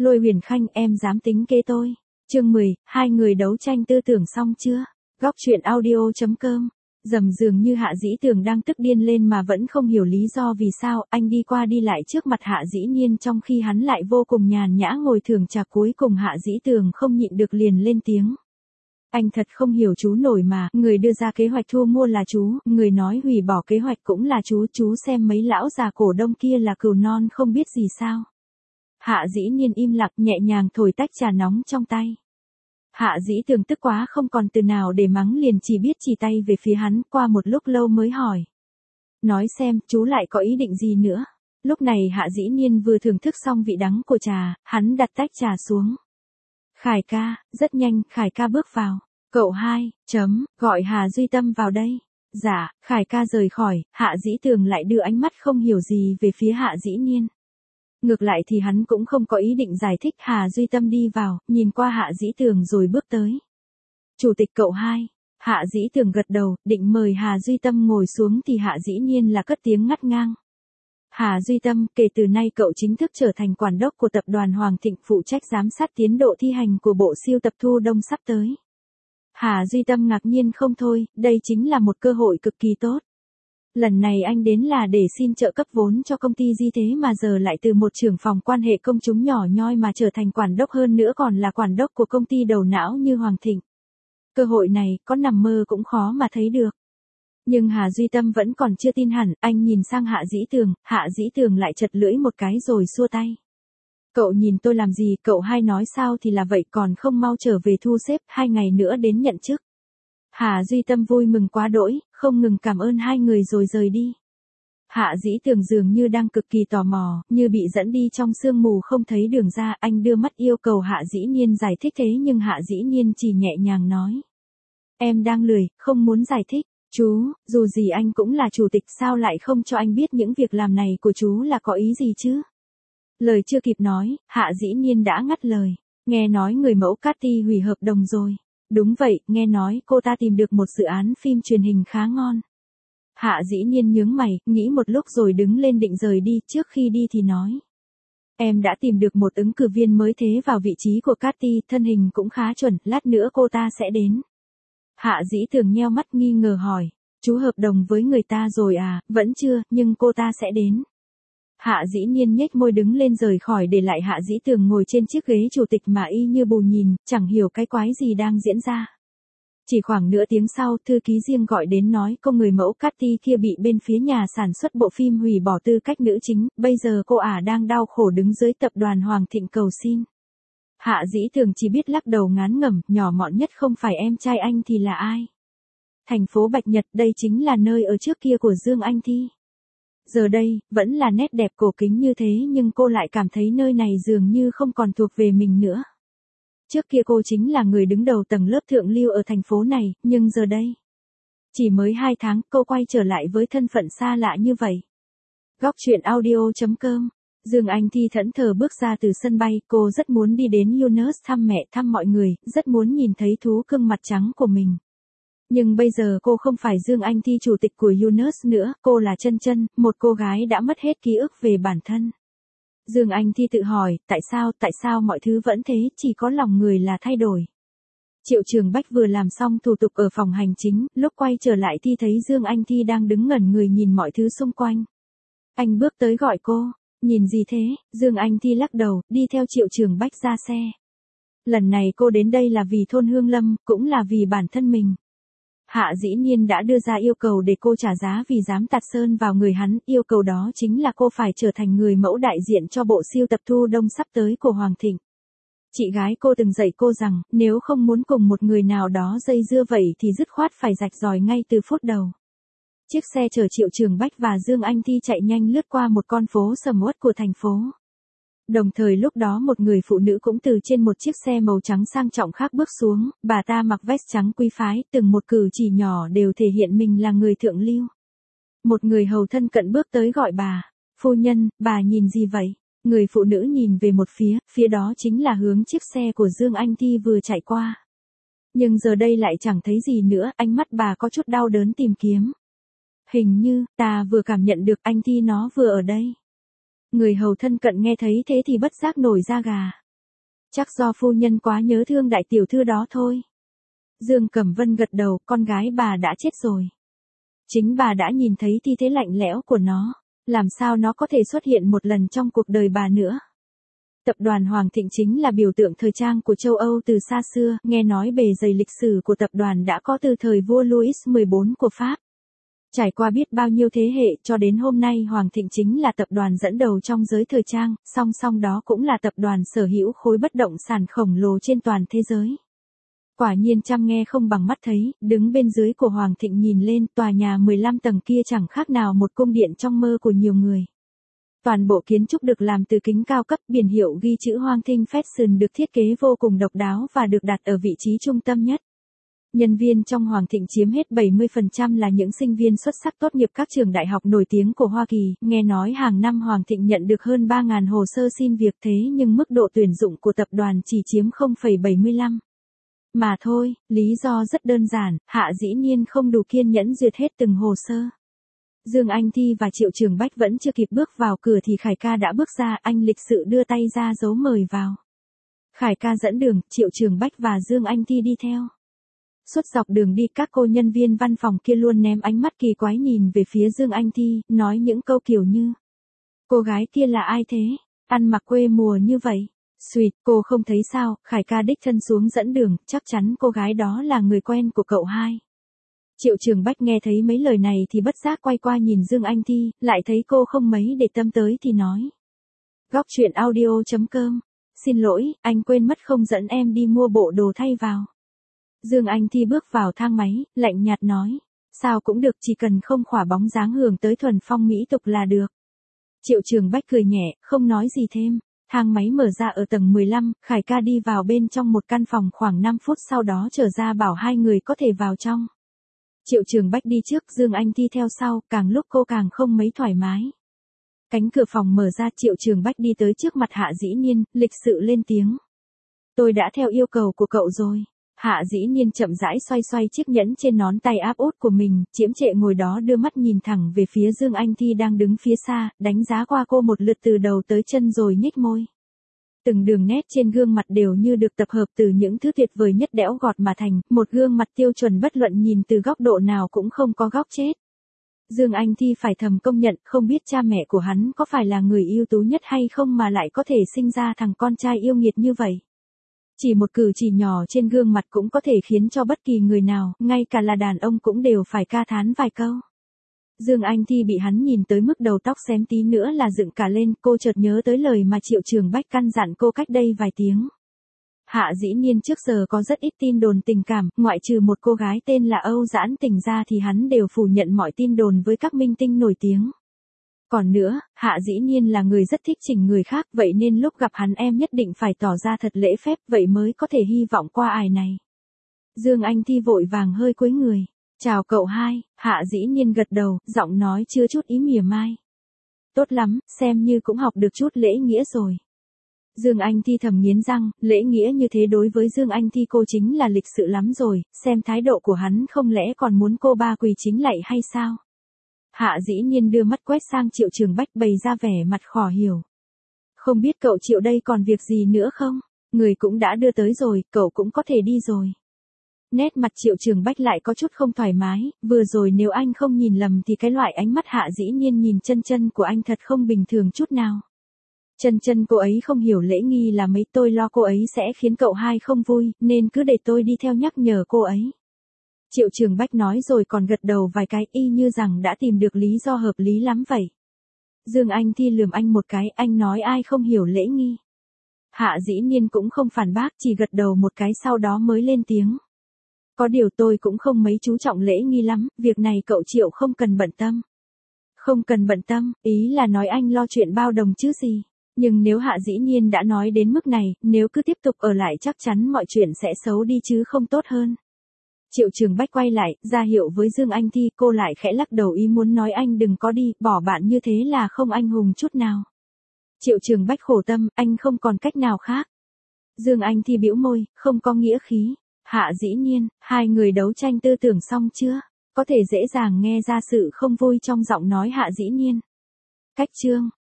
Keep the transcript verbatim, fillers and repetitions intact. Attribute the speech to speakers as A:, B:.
A: Lôi Huyền Khanh, em dám tính kế tôi. Chương mười, hai người đấu tranh tư tưởng xong chưa? Góc truyện audio chấm com. Dầm dường như Hạ Dĩ Tường đang tức điên lên mà vẫn không hiểu lý do vì sao, anh đi qua đi lại trước mặt Hạ Dĩ Nhiên trong khi hắn lại vô cùng nhàn nhã ngồi thưởng trà. Cuối cùng Hạ Dĩ Tường không nhịn được liền lên tiếng. Anh thật không hiểu chú nổi mà, người đưa ra kế hoạch thu mua là chú, người nói hủy bỏ kế hoạch cũng là chú, chú xem mấy lão già cổ đông kia là cừu non không biết gì sao. Hạ Dĩ Nhiên im lặng nhẹ nhàng thổi tách trà nóng trong tay. Hạ Dĩ Tường tức quá không còn từ nào để mắng liền chỉ biết chỉ tay về phía hắn, qua một lúc lâu mới hỏi. Nói xem, chú lại có ý định gì nữa? Lúc này Hạ Dĩ Nhiên vừa thưởng thức xong vị đắng của trà, hắn đặt tách trà xuống. Khải ca, rất nhanh, Khải ca bước vào. Cậu hai, chấm, gọi Hà Duy Tâm vào đây. Dạ, Khải ca rời khỏi, Hạ Dĩ Tường lại đưa ánh mắt không hiểu gì về phía Hạ Dĩ Nhiên. Ngược lại thì hắn cũng không có ý định giải thích. Hà Duy Tâm đi vào, nhìn qua Hạ Dĩ Tường rồi bước tới. Chủ tịch cậu hai. Hạ Dĩ Tường gật đầu, định mời Hà Duy Tâm ngồi xuống thì Hạ Dĩ Nhiên là cất tiếng ngắt ngang. Hà Duy Tâm, kể từ nay cậu chính thức trở thành quản đốc của tập đoàn Hoàng Thịnh, phụ trách giám sát tiến độ thi hành của bộ siêu tập thu đông sắp tới. Hà Duy Tâm ngạc nhiên không thôi, đây chính là một cơ hội cực kỳ tốt. Lần này anh đến là để xin trợ cấp vốn cho công ty gì thế mà giờ lại từ một trưởng phòng quan hệ công chúng nhỏ nhoi mà trở thành quản đốc, hơn nữa còn là quản đốc của công ty đầu não như Hoàng Thịnh. Cơ hội này, có nằm mơ cũng khó mà thấy được. Nhưng Hà Duy Tâm vẫn còn chưa tin hẳn, anh nhìn sang Hạ Dĩ Tường, Hạ Dĩ Tường lại chật lưỡi một cái rồi xua tay. Cậu nhìn tôi làm gì, cậu hai nói sao thì là vậy, còn không mau trở về thu xếp, hai ngày nữa đến nhận chức. Hà Duy Tâm vui mừng quá đỗi, không ngừng cảm ơn hai người rồi rời đi. Hạ Dĩ Tường dường như đang cực kỳ tò mò, như bị dẫn đi trong sương mù không thấy đường ra, anh đưa mắt yêu cầu Hạ Dĩ Nhiên giải thích thế nhưng Hạ Dĩ Nhiên chỉ nhẹ nhàng nói. Em đang lười, không muốn giải thích. Chú, dù gì anh cũng là chủ tịch, sao lại không cho anh biết những việc làm này của chú là có ý gì chứ? Lời chưa kịp nói, Hạ Dĩ Nhiên đã ngắt lời. Nghe nói người mẫu Cathy hủy hợp đồng rồi. Đúng vậy, nghe nói cô ta tìm được một dự án phim truyền hình khá ngon. Hạ Dĩ Nhiên nhướng mày, nghĩ một lúc rồi đứng lên định rời đi, trước khi đi thì nói. Em đã tìm được một ứng cử viên mới thế vào vị trí của Cathy, thân hình cũng khá chuẩn, lát nữa cô ta sẽ đến. Hạ Dĩ Tường nheo mắt nghi ngờ hỏi, chú hợp đồng với người ta rồi à? Vẫn chưa, nhưng cô ta sẽ đến. Hạ Dĩ Nhiên nhếch môi đứng lên rời khỏi để lại Hạ Dĩ Tường ngồi trên chiếc ghế chủ tịch mà y như bù nhìn, chẳng hiểu cái quái gì đang diễn ra. Chỉ khoảng nửa tiếng sau, thư ký riêng gọi đến nói cô người mẫu Cathy kia bị bên phía nhà sản xuất bộ phim hủy bỏ tư cách nữ chính, bây giờ cô ả đang đau khổ đứng dưới tập đoàn Hoàng Thịnh cầu xin. Hạ Dĩ Tường chỉ biết lắc đầu ngán ngẩm, nhỏ mọn nhất không phải em trai anh thì là ai? Thành phố Bạch Nhật, đây chính là nơi ở trước kia của Dương Anh Thi. Giờ đây, vẫn là nét đẹp cổ kính như thế nhưng cô lại cảm thấy nơi này dường như không còn thuộc về mình nữa. Trước kia cô chính là người đứng đầu tầng lớp thượng lưu ở thành phố này, nhưng giờ đây. Chỉ mới hai tháng, cô quay trở lại với thân phận xa lạ như vậy. Góc truyện audio chấm com. Dương Anh Thi thẫn thờ bước ra từ sân bay, cô rất muốn đi đến Yunus thăm mẹ, thăm mọi người, rất muốn nhìn thấy thú cưng mặt trắng của mình. Nhưng bây giờ cô không phải Dương Anh Thi chủ tịch của Yunus nữa, cô là Chân Chân, một cô gái đã mất hết ký ức về bản thân. Dương Anh Thi tự hỏi, tại sao, tại sao mọi thứ vẫn thế, chỉ có lòng người là thay đổi. Triệu Trường Bách vừa làm xong thủ tục ở phòng hành chính, lúc quay trở lại thì thấy Dương Anh Thi đang đứng ngẩn người nhìn mọi thứ xung quanh. Anh bước tới gọi cô, nhìn gì thế? Dương Anh Thi lắc đầu, đi theo Triệu Trường Bách ra xe. Lần này cô đến đây là vì thôn Hương Lâm, cũng là vì bản thân mình. Hạ Dĩ Nhiên đã đưa ra yêu cầu để cô trả giá vì dám tạt sơn vào người hắn, yêu cầu đó chính là cô phải trở thành người mẫu đại diện cho bộ siêu tập thu đông sắp tới của Hoàng Thịnh. Chị gái cô từng dạy cô rằng, nếu không muốn cùng một người nào đó dây dưa vậy thì dứt khoát phải rạch ròi ngay từ phút đầu. Chiếc xe chở Triệu Trường Bách và Dương Anh Thi chạy nhanh lướt qua một con phố sầm uất của thành phố. Đồng thời lúc đó một người phụ nữ cũng từ trên một chiếc xe màu trắng sang trọng khác bước xuống, bà ta mặc vest trắng quý phái, từng một cử chỉ nhỏ đều thể hiện mình là người thượng lưu. Một người hầu thân cận bước tới gọi bà, phu nhân, bà nhìn gì vậy? Người phụ nữ nhìn về một phía, phía đó chính là hướng chiếc xe của Dương Anh Thi vừa chạy qua. Nhưng giờ đây lại chẳng thấy gì nữa, ánh mắt bà có chút đau đớn tìm kiếm. Hình như, ta vừa cảm nhận được anh Thi nó vừa ở đây. Người hầu thân cận nghe thấy thế thì bất giác nổi da gà. Chắc do phu nhân quá nhớ thương đại tiểu thư đó thôi. Dương Cẩm Vân gật đầu, con gái bà đã chết rồi. Chính bà đã nhìn thấy thi thể lạnh lẽo của nó, làm sao nó có thể xuất hiện một lần trong cuộc đời bà nữa. Tập đoàn Hoàng Thịnh chính là biểu tượng thời trang của châu Âu từ xa xưa, nghe nói bề dày lịch sử của tập đoàn đã có từ thời vua Louis mười bốn của Pháp. Trải qua biết bao nhiêu thế hệ cho đến hôm nay Hoàng Thịnh chính là tập đoàn dẫn đầu trong giới thời trang, song song đó cũng là tập đoàn sở hữu khối bất động sản khổng lồ trên toàn thế giới. Quả nhiên chăm nghe không bằng mắt thấy, đứng bên dưới của Hoàng Thịnh nhìn lên, tòa nhà mười lăm tầng kia chẳng khác nào một cung điện trong mơ của nhiều người. Toàn bộ kiến trúc được làm từ kính cao cấp, biển hiệu ghi chữ Hoàng Thịnh Fashion được thiết kế vô cùng độc đáo và được đặt ở vị trí trung tâm nhất. Nhân viên trong Hoàng Thịnh chiếm hết bảy mươi phần trăm là những sinh viên xuất sắc tốt nghiệp các trường đại học nổi tiếng của Hoa Kỳ, nghe nói hàng năm Hoàng Thịnh nhận được hơn ba nghìn hồ sơ xin việc thế nhưng mức độ tuyển dụng của tập đoàn chỉ chiếm không phẩy bảy mươi lăm. Mà thôi, lý do rất đơn giản, Hạ dĩ nhiên không đủ kiên nhẫn duyệt hết từng hồ sơ. Dương Anh Thi và Triệu Trường Bách vẫn chưa kịp bước vào cửa thì Khải ca đã bước ra, anh lịch sự đưa tay ra dấu mời vào. Khải ca dẫn đường, Triệu Trường Bách và Dương Anh Thi đi theo. Suốt dọc đường đi các cô nhân viên văn phòng kia luôn ném ánh mắt kỳ quái nhìn về phía Dương Anh Thi, nói những câu kiểu như: cô gái kia là ai thế, ăn mặc quê mùa như vậy. Xuyệt, cô không thấy sao, Khải ca đích thân xuống dẫn đường, chắc chắn cô gái đó là người quen của cậu hai. Triệu Trường Bách nghe thấy mấy lời này thì bất giác quay qua nhìn Dương Anh Thi, lại thấy cô không mấy để tâm tới thì nói: Góc truyện audio chấm com, xin lỗi, anh quên mất không dẫn em đi mua bộ đồ thay vào. Dương Anh Thi bước vào thang máy, lạnh nhạt nói: sao cũng được, chỉ cần không khỏa bóng dáng hưởng tới thuần phong mỹ tục là được. Triệu Trường Bách cười nhẹ, không nói gì thêm. Thang máy mở ra ở tầng mười lăm, Khải ca đi vào bên trong một căn phòng khoảng năm phút sau đó trở ra bảo hai người có thể vào trong. Triệu Trường Bách đi trước, Dương Anh Thi theo sau, càng lúc cô càng không mấy thoải mái. Cánh cửa phòng mở ra, Triệu Trường Bách đi tới trước mặt Hạ Dĩ Nhiên, lịch sự lên tiếng: tôi đã theo yêu cầu của cậu rồi. Hạ Dĩ Nhiên chậm rãi xoay xoay chiếc nhẫn trên ngón tay áp út của mình, chiếm trệ ngồi đó đưa mắt nhìn thẳng về phía Dương Anh Thi đang đứng phía xa, đánh giá qua cô một lượt từ đầu tới chân rồi nhếch môi. Từng đường nét trên gương mặt đều như được tập hợp từ những thứ tuyệt vời nhất đẽo gọt mà thành, một gương mặt tiêu chuẩn bất luận nhìn từ góc độ nào cũng không có góc chết. Dương Anh Thi phải thầm công nhận, không biết cha mẹ của hắn có phải là người ưu tú nhất hay không mà lại có thể sinh ra thằng con trai yêu nghiệt như vậy. Chỉ một cử chỉ nhỏ trên gương mặt cũng có thể khiến cho bất kỳ người nào, ngay cả là đàn ông cũng đều phải ca thán vài câu. Dương Anh Thi bị hắn nhìn tới mức đầu tóc xém tí nữa là dựng cả lên, cô chợt nhớ tới lời mà Triệu Trường Bách căn dặn cô cách đây vài tiếng. Hạ Dĩ Nhiên trước giờ có rất ít tin đồn tình cảm, ngoại trừ một cô gái tên là Âu Giãn Tình ra thì hắn đều phủ nhận mọi tin đồn với các minh tinh nổi tiếng. Còn nữa, Hạ Dĩ Nhiên là người rất thích chỉnh người khác, vậy nên lúc gặp hắn em nhất định phải tỏ ra thật lễ phép, vậy mới có thể hy vọng qua ải này. Dương Anh Thi vội vàng hơi cúi người. Chào cậu hai, Hạ Dĩ Nhiên gật đầu, giọng nói chưa chút ý mỉa mai. Tốt lắm, xem như cũng học được chút lễ nghĩa rồi. Dương Anh Thi thầm nghiến răng, lễ nghĩa như thế đối với Dương Anh Thi cô chính là lịch sự lắm rồi, xem thái độ của hắn không lẽ còn muốn cô ba quỳ chính lạy hay sao? Hạ Dĩ Nhiên đưa mắt quét sang Triệu Trường Bách bày ra vẻ mặt khó hiểu. Không biết cậu Triệu đây còn việc gì nữa không? Người cũng đã đưa tới rồi, cậu cũng có thể đi rồi. Nét mặt Triệu Trường Bách lại có chút không thoải mái, vừa rồi nếu anh không nhìn lầm thì cái loại ánh mắt Hạ Dĩ Nhiên nhìn chân chân của anh thật không bình thường chút nào. Chân chân cô ấy không hiểu lễ nghi là mấy, tôi lo cô ấy sẽ khiến cậu hai không vui, nên cứ để tôi đi theo nhắc nhở cô ấy. Triệu Trường Bách nói rồi còn gật đầu vài cái y như rằng đã tìm được lý do hợp lý lắm vậy. Dương Anh Thi lườm anh một cái, anh nói ai không hiểu lễ nghi. Hạ Dĩ Nhiên cũng không phản bác, chỉ gật đầu một cái sau đó mới lên tiếng. Có điều tôi cũng không mấy chú trọng lễ nghi lắm, việc này cậu Triệu không cần bận tâm. Không cần bận tâm, ý là nói anh lo chuyện bao đồng chứ gì. Nhưng nếu Hạ Dĩ Nhiên đã nói đến mức này, nếu cứ tiếp tục ở lại chắc chắn mọi chuyện sẽ xấu đi chứ không tốt hơn. Triệu Trường Bách quay lại, ra hiệu với Dương Anh Thi, cô lại khẽ lắc đầu ý muốn nói anh đừng có đi, bỏ bạn như thế là không anh hùng chút nào. Triệu Trường Bách khổ tâm, anh không còn cách nào khác. Dương Anh Thi bĩu môi, không có nghĩa khí. Hạ Dĩ Nhiên, hai người đấu tranh tư tưởng xong chưa? Có thể dễ dàng nghe ra sự không vui trong giọng nói Hạ Dĩ Nhiên. Cách chương